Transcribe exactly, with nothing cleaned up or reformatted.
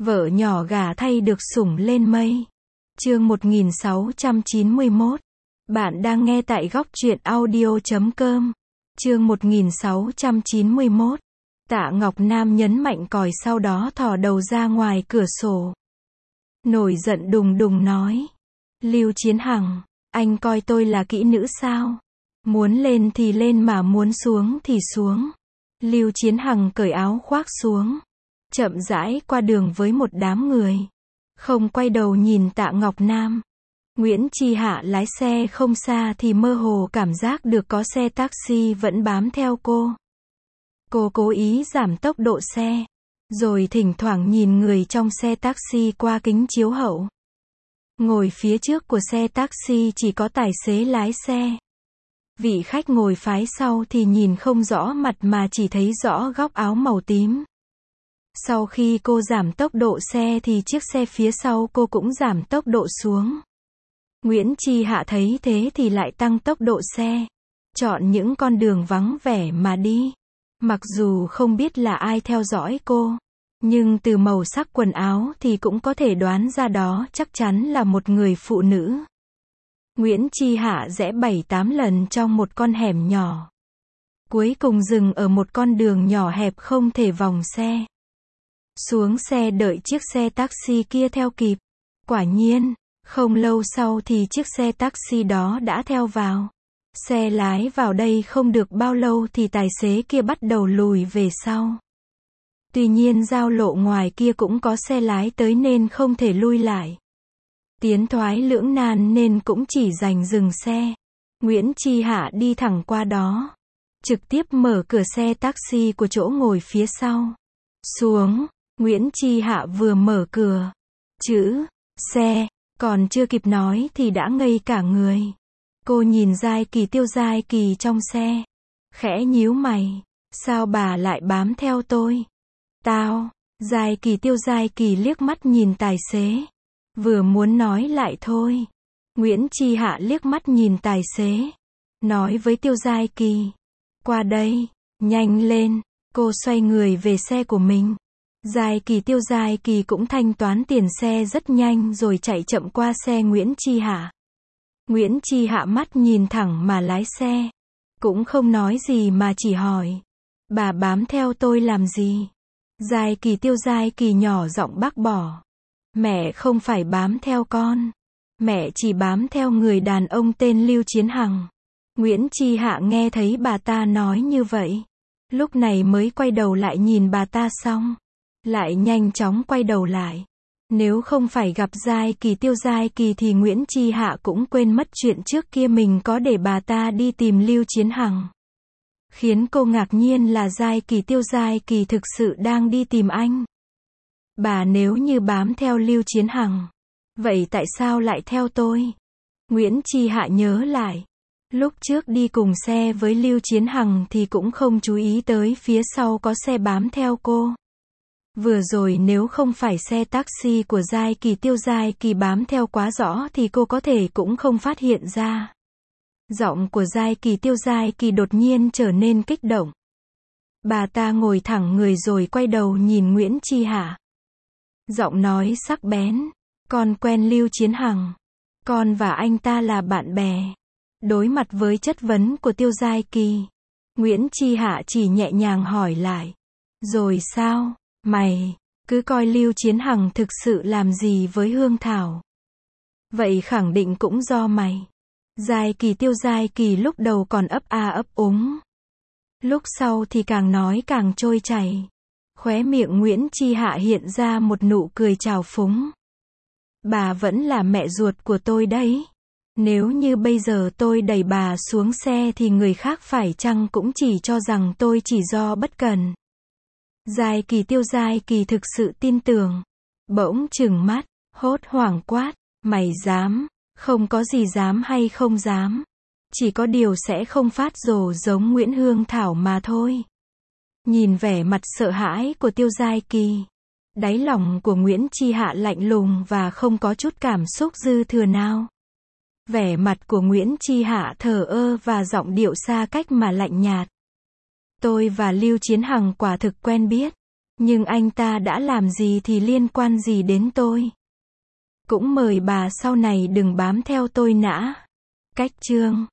Vợ nhỏ gả thay được sủng lên mây. Chương một nghìn sáu trăm chín mươi mốt. Bạn đang nghe tại góc truyện audio chấm com. Chương một nghìn sáu trăm chín mươi mốt. Tạ Ngọc Nam nhấn mạnh còi, sau đó thò đầu ra ngoài cửa sổ. Nổi giận đùng đùng nói. Lưu Chiến Hằng, anh coi tôi là kỹ nữ sao? Muốn lên thì lên mà muốn xuống thì xuống. Lưu Chiến Hằng cởi áo khoác xuống, chậm rãi qua đường với một đám người. Không quay đầu nhìn Tạ Ngọc Nam. Nguyễn Chi Hạ lái xe không xa thì mơ hồ cảm giác được có xe taxi vẫn bám theo cô. Cô cố ý giảm tốc độ xe, rồi thỉnh thoảng nhìn người trong xe taxi qua kính chiếu hậu. Ngồi phía trước của xe taxi chỉ có tài xế lái xe. Vị khách ngồi phái sau thì nhìn không rõ mặt mà chỉ thấy rõ góc áo màu tím. Sau khi cô giảm tốc độ xe thì chiếc xe phía sau cô cũng giảm tốc độ xuống. Nguyễn Chi Hạ thấy thế thì lại tăng tốc độ xe, chọn những con đường vắng vẻ mà đi. Mặc dù không biết là ai theo dõi cô, nhưng từ màu sắc quần áo thì cũng có thể đoán ra đó chắc chắn là một người phụ nữ. Nguyễn Chi Hạ rẽ bảy tám lần trong một con hẻm nhỏ, cuối cùng dừng ở một con đường nhỏ hẹp không thể vòng xe. Xuống xe đợi chiếc xe taxi kia theo kịp. Quả nhiên, không lâu sau thì chiếc xe taxi đó đã theo vào. Xe lái vào đây không được bao lâu thì tài xế kia bắt đầu lùi về sau. Tuy nhiên giao lộ ngoài kia cũng có xe lái tới nên không thể lui lại. Tiến thoái lưỡng nan nên cũng chỉ đành dừng xe. Nguyễn Chi Hạ đi thẳng qua đó, trực tiếp mở cửa xe taxi của chỗ ngồi phía sau xuống. Nguyễn Chi Hạ vừa mở cửa, chữ xe còn chưa kịp nói thì đã ngây cả người. Cô nhìn Giai Kỳ, Tiêu Giai Kỳ trong xe, khẽ nhíu mày. Sao bà lại bám theo tôi? Tao. Giai Kỳ, Tiêu Giai Kỳ liếc mắt nhìn tài xế, vừa muốn nói lại thôi. Nguyễn Chi Hạ liếc mắt nhìn tài xế, nói với Tiêu Giai Kỳ, qua đây, nhanh lên. Cô xoay người về xe của mình. Giai Kỳ, Tiêu Giai Kỳ cũng thanh toán tiền xe rất nhanh rồi chạy chậm qua xe Nguyễn Chi Hạ. Nguyễn Chi Hạ mắt nhìn thẳng mà lái xe, cũng không nói gì mà chỉ hỏi, bà bám theo tôi làm gì? Giai Kỳ, Tiêu Giai Kỳ nhỏ giọng bác bỏ, mẹ không phải bám theo con, mẹ chỉ bám theo người đàn ông tên Lưu Chiến Hằng. Nguyễn Chi Hạ nghe thấy bà ta nói như vậy, lúc này mới quay đầu lại nhìn bà ta xong, lại nhanh chóng quay đầu lại. Nếu không phải gặp Giai Kỳ, Tiêu Giai Kỳ thì Nguyễn Chi Hạ cũng quên mất chuyện trước kia mình có để bà ta đi tìm Lưu Chiến Hằng. Khiến cô ngạc nhiên là Giai Kỳ, Tiêu Giai Kỳ thực sự đang đi tìm anh. Bà nếu như bám theo Lưu Chiến Hằng, vậy tại sao lại theo tôi? Nguyễn Chi Hạ nhớ lại, lúc trước đi cùng xe với Lưu Chiến Hằng thì cũng không chú ý tới phía sau có xe bám theo cô. Vừa rồi nếu không phải xe taxi của Giai Kỳ, Tiêu Giai Kỳ bám theo quá rõ thì cô có thể cũng không phát hiện ra. Giọng của Giai Kỳ, Tiêu Giai Kỳ đột nhiên trở nên kích động. Bà ta ngồi thẳng người rồi quay đầu nhìn Nguyễn Chi Hạ. Giọng nói sắc bén, con quen Lưu Chiến Hằng, con và anh ta là bạn bè. Đối mặt với chất vấn của Tiêu Giai Kỳ, Nguyễn Chi Hạ chỉ nhẹ nhàng hỏi lại, rồi sao? Mày cứ coi Lưu Chiến Hằng thực sự làm gì với Hương Thảo? Vậy khẳng định cũng do mày. Giai Kỳ, Tiêu Giai Kỳ lúc đầu còn ấp a ấp úng, lúc sau thì càng nói càng trôi chảy. Khóe miệng Nguyễn Chi Hạ hiện ra một nụ cười trào phúng. Bà vẫn là mẹ ruột của tôi đấy. Nếu như bây giờ tôi đẩy bà xuống xe thì người khác phải chăng cũng chỉ cho rằng tôi chỉ do bất cần. Giai Kỳ, Tiêu Giai Kỳ thực sự tin tưởng, bỗng trừng mắt, hốt hoảng quát, mày dám? Không có gì dám hay không dám, chỉ có điều sẽ không phát rồ giống Nguyễn Hương Thảo mà thôi. Nhìn vẻ mặt sợ hãi của Tiêu Giai Kỳ, đáy lòng của Nguyễn Chi Hạ lạnh lùng và không có chút cảm xúc dư thừa nào. Vẻ mặt của Nguyễn Chi Hạ thờ ơ và giọng điệu xa cách mà lạnh nhạt. Tôi và Lưu Chiến Hằng quả thực quen biết, Nhưng anh ta đã làm gì thì liên quan gì đến tôi? Cũng mời bà sau này đừng bám theo tôi nã. Cách chương